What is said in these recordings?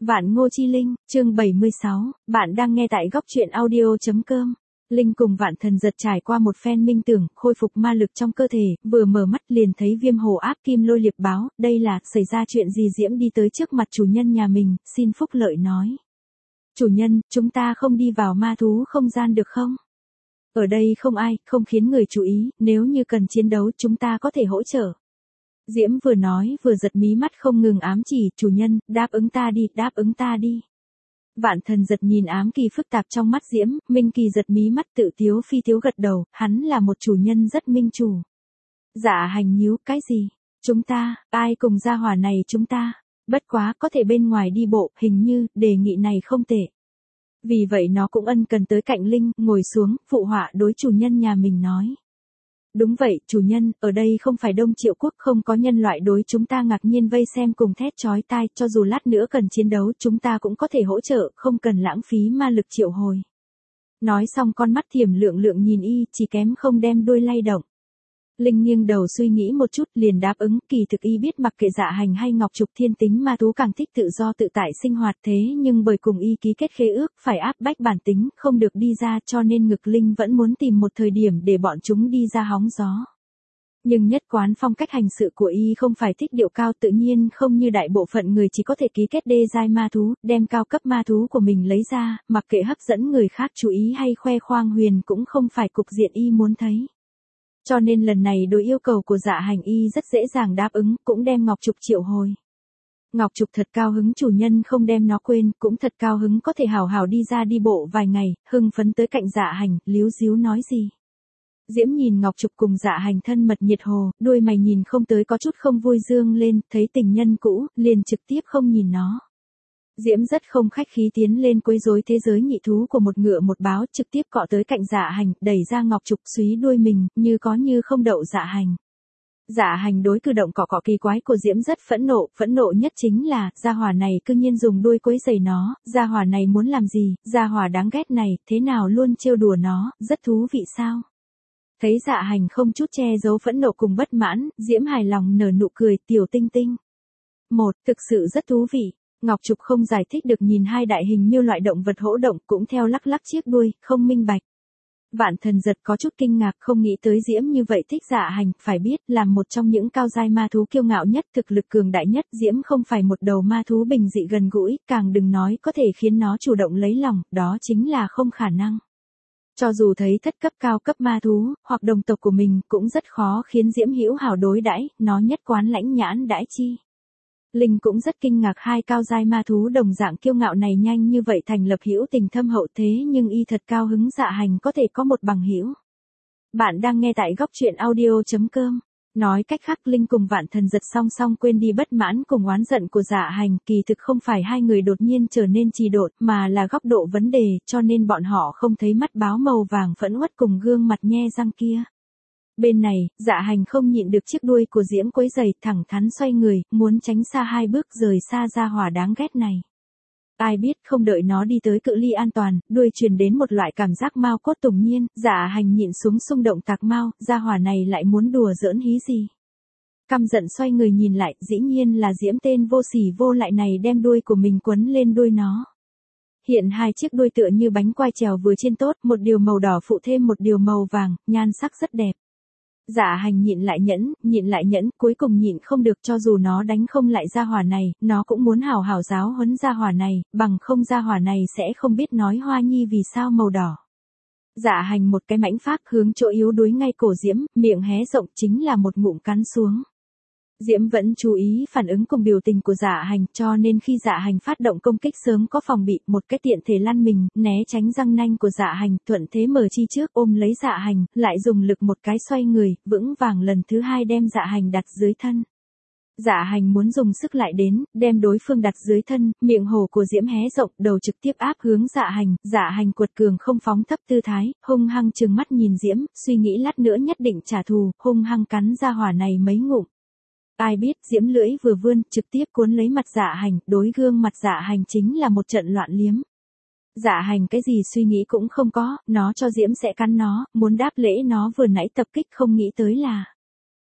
Vạn Ngô Chi Linh, chương 76, bạn đang nghe tại góc truyện audio.com. Linh cùng Vạn Thần Giật trải qua một phen minh tưởng, khôi phục ma lực trong cơ thể, vừa mở mắt liền thấy Viêm Hồ áp kim lôi liệp báo, đây là, xảy ra chuyện gì? Diễm đi tới trước mặt chủ nhân nhà mình, xin phúc lợi nói. Chủ nhân, chúng ta không đi vào ma thú không gian được không? Ở đây không ai, không khiến người chú ý, nếu như cần chiến đấu chúng ta có thể hỗ trợ. Diễm vừa nói vừa giật mí mắt không ngừng ám chỉ, chủ nhân, đáp ứng ta đi, đáp ứng ta đi. Vạn Thần Giật nhìn ám kỳ phức tạp trong mắt Diễm, Minh Kỳ giật mí mắt tự tiếu phi tiếu gật đầu, hắn là một chủ nhân rất minh chủ. Dạ Hành nhíu, cái gì? Chúng ta, ai cùng gia hỏa này chúng ta? Bất quá, có thể bên ngoài đi bộ, hình như, đề nghị này không tệ. Vì vậy nó cũng ân cần tới cạnh Linh, ngồi xuống, phụ họa đối chủ nhân nhà mình nói. Đúng vậy, chủ nhân, ở đây không phải Đông Triệu Quốc, không có nhân loại đối chúng ta ngạc nhiên vây xem cùng thét chói tai, cho dù lát nữa cần chiến đấu chúng ta cũng có thể hỗ trợ, không cần lãng phí ma lực triệu hồi. Nói xong con mắt thiểm lượng lượng nhìn y, chỉ kém không đem đuôi lay động. Linh nghiêng đầu suy nghĩ một chút liền đáp ứng, kỳ thực y biết mặc kệ Dạ Hành hay Ngọc Trục thiên tính ma thú càng thích tự do tự tại sinh hoạt thế nhưng bởi cùng y ký kết khế ước phải áp bách bản tính không được đi ra cho nên ngực Linh vẫn muốn tìm một thời điểm để bọn chúng đi ra hóng gió. Nhưng nhất quán phong cách hành sự của y không phải thích điệu cao tự nhiên không như đại bộ phận người chỉ có thể ký kết đê giai ma thú, đem cao cấp ma thú của mình lấy ra, mặc kệ hấp dẫn người khác chú ý hay khoe khoang huyền cũng không phải cục diện y muốn thấy. Cho nên lần này đối yêu cầu của Dạ Hành y rất dễ dàng đáp ứng, cũng đem Ngọc Trục triệu hồi. Ngọc Trục thật cao hứng chủ nhân không đem nó quên, cũng thật cao hứng có thể hào hào đi ra đi bộ vài ngày, hưng phấn tới cạnh Dạ Hành, líu díu nói gì. Diễm nhìn Ngọc Trục cùng Dạ Hành thân mật nhiệt hồ, đuôi mày nhìn không tới có chút không vui dương lên, thấy tình nhân cũ, liền trực tiếp không nhìn nó. Diễm rất không khách khí tiến lên quấy rối thế giới nhị thú của một ngựa một báo trực tiếp cọ tới cạnh Dạ Hành, đẩy ra Ngọc Trục súy đuôi mình, như có như không đậu Dạ Hành. Dạ Hành đối cử động cọ cọ kỳ quái của Diễm rất phẫn nộ nhất chính là, gia hỏa này cư nhiên dùng đuôi quấy rầy nó, gia hỏa này muốn làm gì, gia hỏa đáng ghét này, thế nào luôn trêu đùa nó, rất thú vị sao? Thấy Dạ Hành không chút che giấu phẫn nộ cùng bất mãn, Diễm hài lòng nở nụ cười, tiểu tinh tinh. Thực sự rất thú vị. Ngọc Trục không giải thích được nhìn hai đại hình miêu loại động vật hỗ động cũng theo lắc lắc chiếc đuôi, không minh bạch. Vạn Thần Giật có chút kinh ngạc không nghĩ tới Diễm như vậy thích Dạ Hành, phải biết là một trong những cao giai ma thú kiêu ngạo nhất thực lực cường đại nhất Diễm không phải một đầu ma thú bình dị gần gũi, càng đừng nói có thể khiến nó chủ động lấy lòng, đó chính là không khả năng. Cho dù thấy thất cấp cao cấp ma thú, hoặc đồng tộc của mình cũng rất khó khiến Diễm hữu hảo đối đãi, nó nhất quán lãnh nhãn đãi chi. Linh cũng rất kinh ngạc hai cao giai ma thú đồng dạng kiêu ngạo này nhanh như vậy thành lập hữu tình thâm hậu thế nhưng y thật cao hứng Dạ Hành có thể có một bằng hữu. Bạn đang nghe tại góc truyện audio.com. Nói cách khác Linh cùng Vạn Thần Giật song song quên đi bất mãn cùng oán giận của Dạ Hành, kỳ thực không phải hai người đột nhiên trở nên trì độn mà là góc độ vấn đề cho nên bọn họ không thấy mắt báo màu vàng phẫn uất cùng gương mặt nhe răng kia. Bên này, Dạ Hành không nhịn được chiếc đuôi của Diễm quấy rầy, thẳng thắn xoay người, muốn tránh xa hai bước rời xa gia hỏa đáng ghét này. Ai biết không đợi nó đi tới cự ly an toàn, đuôi truyền đến một loại cảm giác mau cốt tùng nhiên, Dạ Hành nhịn xuống xung động tạc mau, gia hỏa này lại muốn đùa giỡn hí gì. Căm giận xoay người nhìn lại, dĩ nhiên là Diễm tên vô sỉ vô lại này đem đuôi của mình quấn lên đuôi nó. Hiện hai chiếc đuôi tựa như bánh quai trèo vừa chiên tốt, một điều màu đỏ phụ thêm một điều màu vàng, nhan sắc rất đẹp. Dạ Hành nhịn lại nhẫn, cuối cùng nhịn không được cho dù nó đánh không lại gia hỏa này, nó cũng muốn hảo hảo giáo huấn gia hỏa này, bằng không gia hỏa này sẽ không biết nói Hoa Nhi vì sao màu đỏ. Dạ Hành một cái mãnh phác hướng chỗ yếu đuối ngay cổ Diễm, miệng hé rộng chính là một ngụm cắn xuống. Diễm vẫn chú ý phản ứng cùng biểu tình của Dạ Hành cho nên khi Dạ Hành phát động công kích sớm có phòng bị một cái tiện thể lăn mình, né tránh răng nanh của Dạ Hành, thuận thế mở chi trước ôm lấy Dạ Hành, lại dùng lực một cái xoay người, vững vàng lần thứ hai đem Dạ Hành đặt dưới thân. Dạ Hành muốn dùng sức lại đến, đem đối phương đặt dưới thân, miệng hồ của Diễm hé rộng, đầu trực tiếp áp hướng Dạ Hành quật cường không phóng thấp tư thái, hung hăng trừng mắt nhìn Diễm, suy nghĩ lát nữa nhất định trả thù, hung hăng cắn gia hỏa này mấy ngụm. Ai biết Diễm lưỡi vừa vươn, trực tiếp cuốn lấy mặt Dạ Hành, đối gương mặt Dạ Hành chính là một trận loạn liếm. Dạ Hành cái gì suy nghĩ cũng không có, nó cho Diễm sẽ cắn nó, muốn đáp lễ nó vừa nãy tập kích không nghĩ tới là.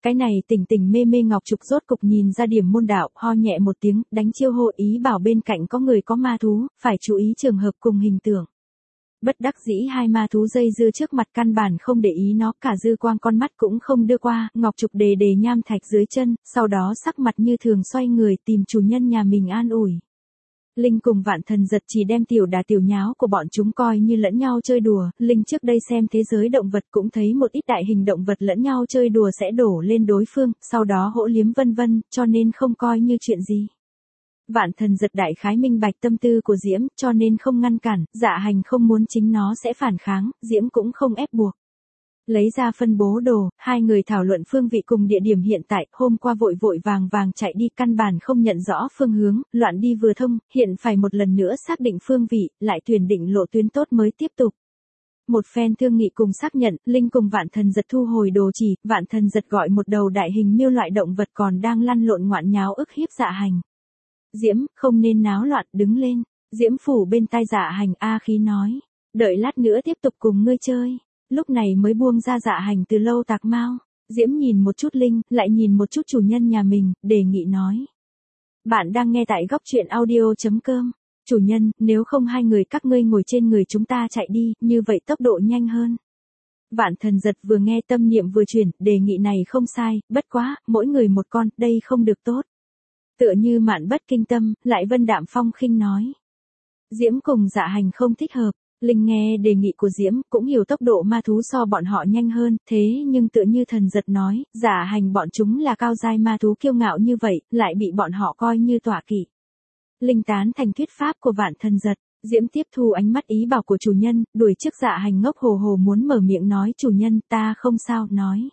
Cái này tình tình mê mê Ngọc Trục rốt cục nhìn ra điểm môn đạo, ho nhẹ một tiếng, đánh chiêu hộ ý bảo bên cạnh có người có ma thú, phải chú ý trường hợp cùng hình tượng. Bất đắc dĩ hai ma thú dây dưa trước mặt căn bản không để ý nó, cả dư quang con mắt cũng không đưa qua, Ngọc Trục đề đề nham thạch dưới chân, sau đó sắc mặt như thường xoay người tìm chủ nhân nhà mình an ủi. Linh cùng Vạn Thần Giật chỉ đem tiểu đà tiểu nháo của bọn chúng coi như lẫn nhau chơi đùa, Linh trước đây xem thế giới động vật cũng thấy một ít đại hình động vật lẫn nhau chơi đùa sẽ đổ lên đối phương, sau đó hỗ liếm vân vân, cho nên không coi như chuyện gì. Vạn Thần Giật đại khái minh bạch tâm tư của Diễm, cho nên không ngăn cản, Dạ Hành không muốn chính nó sẽ phản kháng, Diễm cũng không ép buộc. Lấy ra phân bố đồ, hai người thảo luận phương vị cùng địa điểm hiện tại, hôm qua vội vội vàng vàng chạy đi căn bản không nhận rõ phương hướng, loạn đi vừa thông, hiện phải một lần nữa xác định phương vị, lại tuyển định lộ tuyến tốt mới tiếp tục. Một phen thương nghị cùng xác nhận, Linh cùng Vạn Thần Giật thu hồi đồ chỉ, Vạn Thần Giật gọi một đầu đại hình miêu loại động vật còn đang lăn lộn ngoạn nháo ức hiếp Dạ Hành. Diễm, không nên náo loạn, đứng lên. Diễm phủ bên tai Dạ Hành a khí nói. Đợi lát nữa tiếp tục cùng ngươi chơi. Lúc này mới buông ra Dạ Hành từ lâu tạc mau. Diễm nhìn một chút Linh, lại nhìn một chút chủ nhân nhà mình, đề nghị nói. Bạn đang nghe tại góc truyện audio.com. Chủ nhân, nếu không hai người các ngươi ngồi trên người chúng ta chạy đi, như vậy tốc độ nhanh hơn. Vạn Thần Giật vừa nghe tâm niệm vừa chuyển, đề nghị này không sai, bất quá, mỗi người một con, đây không được tốt. Tựa như Mạn Bất Kinh Tâm, lại Vân Đạm Phong khinh nói. Diễm cùng Dạ Hành không thích hợp, Linh nghe đề nghị của Diễm, cũng hiểu tốc độ ma thú so bọn họ nhanh hơn, thế nhưng tựa như Thần Giật nói, Dạ Hành bọn chúng là cao giai ma thú kiêu ngạo như vậy, lại bị bọn họ coi như tọa kỵ. Linh tán thành thuyết pháp của Vạn Thần Giật, Diễm tiếp thu ánh mắt ý bảo của chủ nhân, đuổi trước Dạ Hành ngốc hồ hồ muốn mở miệng nói chủ nhân ta không sao, nói.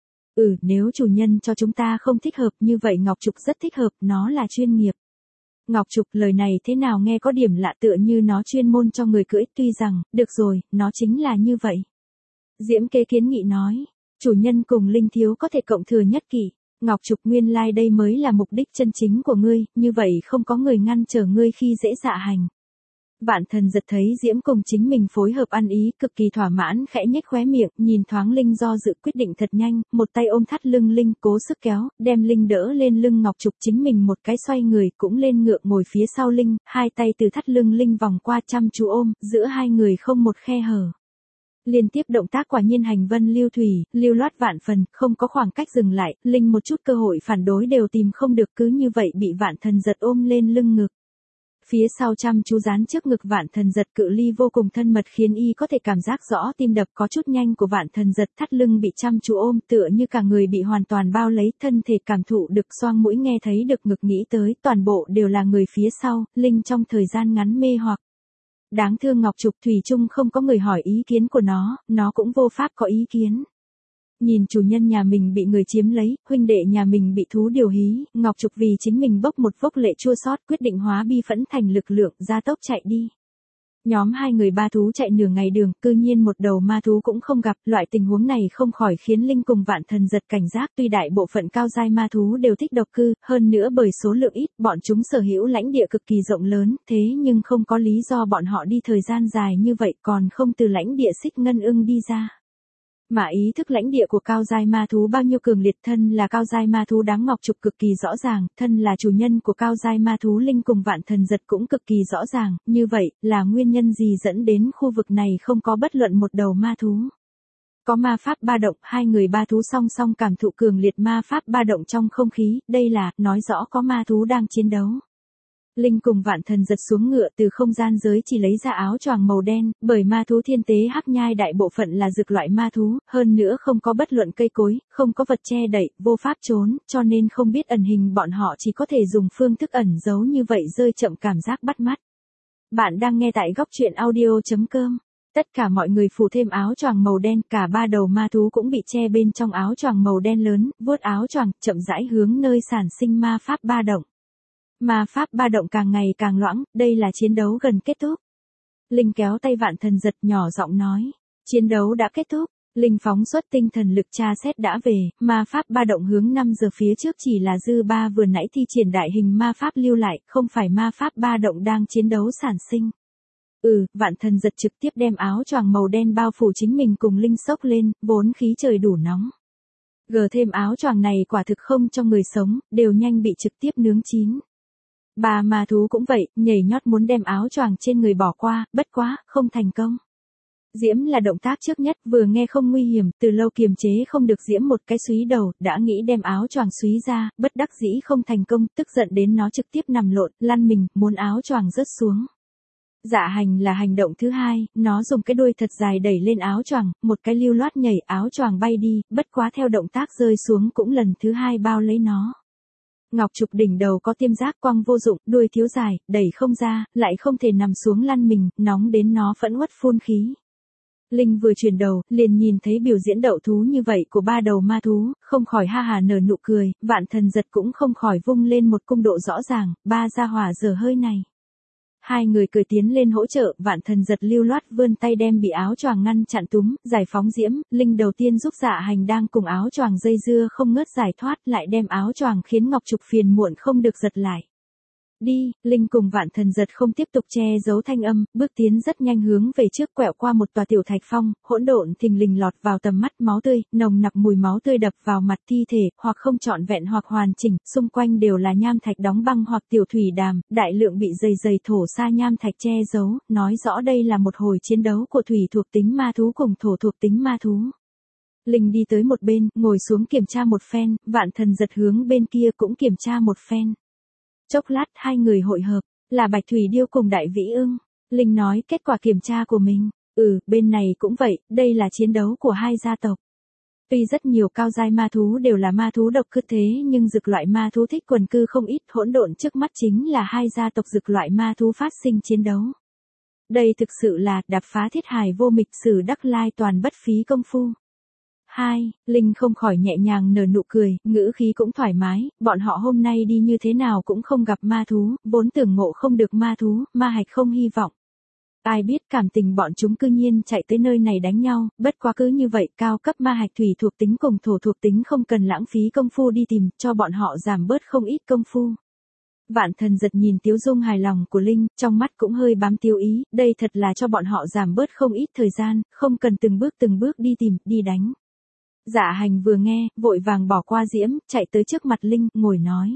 Nếu chủ nhân cho chúng ta không thích hợp như vậy Ngọc Trục rất thích hợp, nó là chuyên nghiệp. Ngọc Trục lời này thế nào nghe có điểm lạ tựa như nó chuyên môn cho người cưỡi, tuy rằng, được rồi, nó chính là như vậy. Diễm kế kiến nghị nói, chủ nhân cùng Linh thiếu có thể cộng thừa nhất kỷ. Ngọc Trục nguyên lai đây mới là mục đích chân chính của ngươi, như vậy không có người ngăn trở ngươi khi dễ Dạ Hành. Vạn Thần Giật thấy Diễm cùng chính mình phối hợp ăn ý, cực kỳ thỏa mãn, khẽ nhếch khóe miệng, nhìn thoáng Linh do dự quyết định thật nhanh, một tay ôm thắt lưng Linh, cố sức kéo, đem Linh đỡ lên lưng Ngọc Trục, chính mình một cái xoay người, cũng lên ngựa ngồi phía sau Linh, hai tay từ thắt lưng Linh vòng qua chăm chú ôm, giữa hai người không một khe hở. Liên tiếp động tác quả nhiên hành vân lưu thủy, lưu loát vạn phần, không có khoảng cách dừng lại, Linh một chút cơ hội phản đối đều tìm không được, cứ như vậy bị Vạn Thần Giật ôm lên lưng ngực. Phía sau chăm chú dán trước ngực Vạn Thần Giật, cự ly vô cùng thân mật khiến y có thể cảm giác rõ tim đập có chút nhanh của Vạn Thần Giật, thắt lưng bị chăm chú ôm tựa như cả người bị hoàn toàn bao lấy, thân thể cảm thụ được, xoang mũi nghe thấy được, ngực nghĩ tới, toàn bộ đều là người phía sau, Linh trong thời gian ngắn mê hoặc. Đáng thương Ngọc Trục thủy chung không có người hỏi ý kiến của nó cũng vô pháp có ý kiến. Nhìn chủ nhân nhà mình bị người chiếm lấy, huynh đệ nhà mình bị thú điều hí, Ngọc Trục vì chính mình bốc một vốc lệ chua xót, quyết định hóa bi phẫn thành lực lượng, gia tốc chạy đi. Nhóm hai người ba thú chạy nửa ngày đường, cư nhiên một đầu ma thú cũng không gặp, loại tình huống này không khỏi khiến Linh cùng Vạn Thần Giật cảnh giác, tuy đại bộ phận cao giai ma thú đều thích độc cư, hơn nữa bởi số lượng ít, bọn chúng sở hữu lãnh địa cực kỳ rộng lớn, thế nhưng không có lý do bọn họ đi thời gian dài như vậy còn không từ lãnh địa Xích Ngân Ưng đi ra. Mà ý thức lãnh địa của cao giai ma thú bao nhiêu cường liệt, thân là cao giai ma thú đáng Ngọc Trục cực kỳ rõ ràng, thân là chủ nhân của cao giai ma thú Linh cùng Vạn Thần Giật cũng cực kỳ rõ ràng, như vậy, là nguyên nhân gì dẫn đến khu vực này không có bất luận một đầu ma thú. Có ma pháp ba động, hai người ba thú song song cảm thụ cường liệt ma pháp ba động trong không khí, đây là, nói rõ có ma thú đang chiến đấu. Linh cùng Vạn Thần Giật xuống ngựa, từ không gian giới chỉ lấy ra áo choàng màu đen, bởi ma thú thiên tế hắc nhai đại bộ phận là dược loại ma thú, hơn nữa không có bất luận cây cối, không có vật che đậy, vô pháp trốn, cho nên không biết ẩn hình, bọn họ chỉ có thể dùng phương thức ẩn giấu như vậy, rơi chậm cảm giác bắt mắt. Bạn đang nghe tại góc truyện audio.com. Tất cả mọi người phủ thêm áo choàng màu đen, cả ba đầu ma thú cũng bị che bên trong áo choàng màu đen lớn, vuốt áo choàng, chậm rãi hướng nơi sản sinh ma pháp ba động. Ma pháp ba động càng ngày càng loãng, đây là chiến đấu gần kết thúc. Linh kéo tay Vạn Thần Giật nhỏ giọng nói, chiến đấu đã kết thúc. Linh phóng xuất tinh thần lực tra xét đã về, ma pháp ba động hướng 5 giờ phía trước chỉ là dư ba vừa nãy thi triển đại hình ma pháp lưu lại, không phải ma pháp ba động đang chiến đấu sản sinh. Vạn Thần Giật trực tiếp đem áo choàng màu đen bao phủ chính mình cùng Linh sốc lên, vốn khí trời đủ nóng. Gờ thêm áo choàng này quả thực không cho người sống, đều nhanh bị trực tiếp nướng chín. Bà ma thú cũng vậy, nhảy nhót muốn đem áo choàng trên người bỏ qua, bất quá, không thành công. Diễm là động tác trước nhất, vừa nghe không nguy hiểm, từ lâu kiềm chế không được Diễm một cái súy đầu, đã nghĩ đem áo choàng súy ra, bất đắc dĩ không thành công, tức giận đến nó trực tiếp nằm lộn, lăn mình, muốn áo choàng rớt xuống. Dạ hành là hành động thứ hai, nó dùng cái đuôi thật dài đẩy lên áo choàng, một cái lưu loát nhảy áo choàng bay đi, bất quá theo động tác rơi xuống cũng lần thứ hai bao lấy nó. Ngọc Trục đỉnh đầu có tiêm giác quang vô dụng, đuôi thiếu dài, đẩy không ra, lại không thể nằm xuống lăn mình, nóng đến nó phẫn uất phun khí. Linh vừa chuyển đầu, liền nhìn thấy biểu diễn đậu thú như vậy của ba đầu ma thú, không khỏi ha hà nở nụ cười, Vạn Thần Giật cũng không khỏi vung lên một cung độ rõ ràng, ba gia hỏa dở hơi này. Hai người cười tiến lên hỗ trợ, Vạn Thần Giật lưu loát vươn tay đem bị áo choàng ngăn chặn túm, giải phóng Diễm, Linh đầu tiên giúp Dạ Hành đang cùng áo choàng dây dưa không ngớt giải thoát, lại đem áo choàng khiến Ngọc Trục phiền muộn không được giật lại. Đi, Linh cùng Vạn Thần Giật không tiếp tục che giấu thanh âm, bước tiến rất nhanh hướng về trước quẹo qua một tòa tiểu thạch phong, hỗn độn thình lình lọt vào tầm mắt, máu tươi, nồng nặc mùi máu tươi đập vào mặt thi thể, hoặc không trọn vẹn hoặc hoàn chỉnh, xung quanh đều là nham thạch đóng băng hoặc tiểu thủy đàm, đại lượng bị dày thổ sa nham thạch che giấu, nói rõ đây là một hồi chiến đấu của thủy thuộc tính ma thú cùng thổ thuộc tính ma thú. Linh đi tới một bên, ngồi xuống kiểm tra một phen, Vạn Thần Giật hướng bên kia cũng kiểm tra một phen. Chốc lát hai người hội hợp, là Bạch Thủy Điêu cùng Đại Vĩ Ưng. Linh nói kết quả kiểm tra của mình. Bên này cũng vậy, đây là chiến đấu của hai gia tộc. Tuy rất nhiều cao giai ma thú đều là ma thú độc cư thế nhưng dực loại ma thú thích quần cư không ít, hỗn độn trước mắt chính là hai gia tộc dực loại ma thú phát sinh chiến đấu. Đây thực sự là đạp phá thiết hài vô mịch sử đắc lai toàn bất phí công phu. Linh không khỏi nhẹ nhàng nở nụ cười, ngữ khí cũng thoải mái, bọn họ hôm nay đi như thế nào cũng không gặp ma thú, vốn tưởng ngộ không được ma thú, ma hạch không hy vọng. Ai biết cảm tình bọn chúng cư nhiên chạy tới nơi này đánh nhau, bất quá cứ như vậy cao cấp ma hạch thủy thuộc tính cùng thổ thuộc tính không cần lãng phí công phu đi tìm, cho bọn họ giảm bớt không ít công phu. Vạn Thần Giật nhìn Tiếu Dung hài lòng của Linh, trong mắt cũng hơi bám tiêu ý, đây thật là cho bọn họ giảm bớt không ít thời gian, không cần từng bước đi tìm, đi đánh. Dạ Hành vừa nghe, vội vàng bỏ qua Diễm, chạy tới trước mặt Linh, ngồi nói.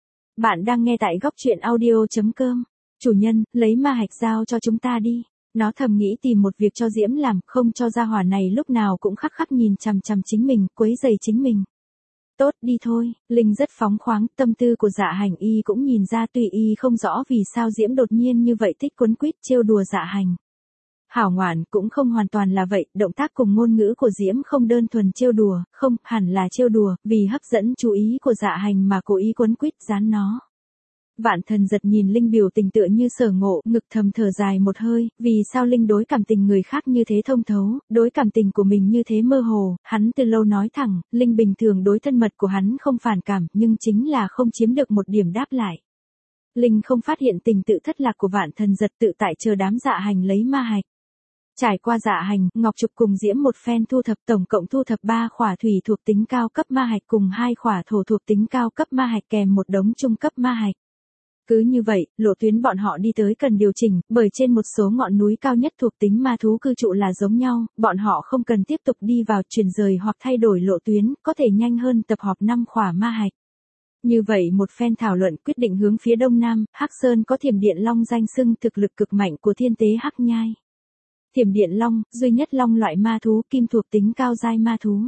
Bạn đang nghe tại góc truyện audio.com. Chủ nhân, lấy ma hạch giao cho chúng ta đi. Nó thầm nghĩ tìm một việc cho Diễm làm, không cho gia hỏa này lúc nào cũng khắc khắc nhìn chằm chằm chính mình, quấy rầy chính mình. Tốt, đi thôi. Linh rất phóng khoáng, tâm tư của Dạ Hành y cũng nhìn ra, tuy y không rõ vì sao Diễm đột nhiên như vậy thích quấn quýt trêu đùa Dạ Hành. Hảo ngoạn cũng không hoàn toàn là vậy, động tác cùng ngôn ngữ của Diễm không đơn thuần trêu đùa, không, hẳn là trêu đùa, vì hấp dẫn chú ý của Dạ Hành mà cố ý quấn quýt dán nó. Vạn Thần Giật nhìn Linh biểu tình tựa như sở ngộ, ngực thầm thở dài một hơi, vì sao Linh đối cảm tình người khác như thế thông thấu, đối cảm tình của mình như thế mơ hồ, hắn từ lâu nói thẳng, Linh bình thường đối thân mật của hắn không phản cảm, nhưng chính là không chiếm được một điểm đáp lại. Linh không phát hiện tình tự thất lạc của Vạn Thần Giật tự tại chờ đám Dạ Hành lấy ma hạch. Trải qua Dạ Hành, Ngọc Trục cùng Diễm một phen thu thập, tổng cộng thu thập 3 khỏa thủy thuộc tính cao cấp ma hạch cùng 2 khỏa thổ thuộc tính cao cấp ma hạch kèm một đống trung cấp ma hạch. Cứ như vậy, lộ tuyến bọn họ đi tới cần điều chỉnh, bởi trên một số ngọn núi cao nhất thuộc tính ma thú cư trụ là giống nhau, bọn họ không cần tiếp tục đi vào chuyển rời hoặc thay đổi lộ tuyến, có thể nhanh hơn tập hợp 5 khỏa ma hạch. Như vậy một phen thảo luận quyết định hướng phía đông nam, Hắc Sơn có Thiểm Điện Long danh xưng thực lực cực mạnh của thiên tế Hắc Nhai. Thiểm Điện Long, duy nhất long loại ma thú kim thuộc tính cao giai ma thú.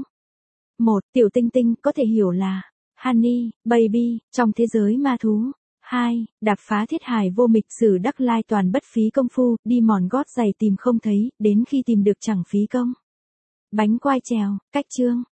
Tiểu tinh tinh, có thể hiểu là Honey, Baby, trong thế giới ma thú. 2. Đạp phá thiết hài vô mịch sử đắc lai toàn bất phí công phu, đi mòn gót giày tìm không thấy, đến khi tìm được chẳng phí công. Bánh quai trèo, cách chương.